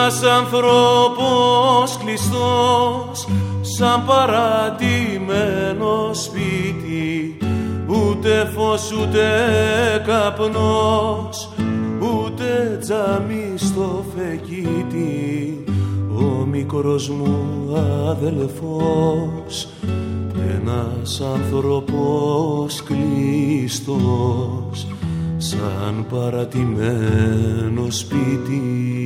Ένας άνθρωπος κλειστός σαν παρατημένο σπίτι, ούτε φως ούτε καπνός, ούτε τζαμί στο φεγγίτι. Ο μικρός μου αδελφός, ένας άνθρωπος κλειστός σαν παρατημένο σπίτι.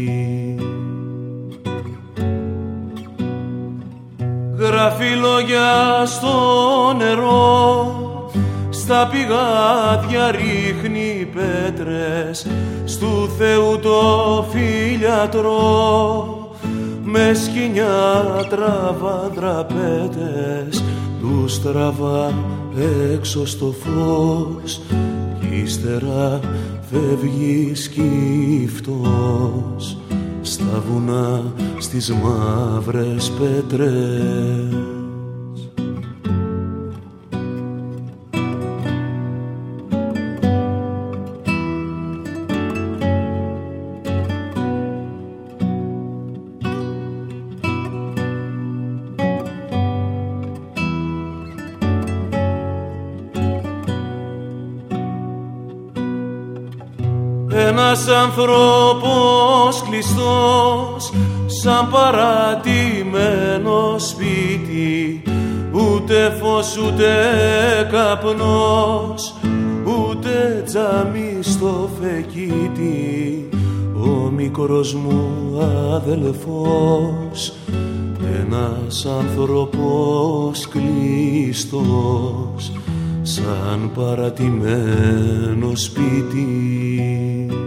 Γράφει λόγια στο νερό, στα πηγάδια ρίχνει πέτρες, στου Θεού το φύλιατρο, με σκοινιά τραβά δραπέτες, τους τραβά έξω στο φως, κι ύστερα φεύγει σκύφτος στα βουνά, στις μαύρες πέτρες. Ένας άνθρωπος κλειστός σαν παρατημένο σπίτι, ούτε φως ούτε καπνός, ούτε τζαμί στο φεγγίτι. Ο μικρός μου αδελφός, ένας άνθρωπος κλειστός σαν παρατημένο σπίτι.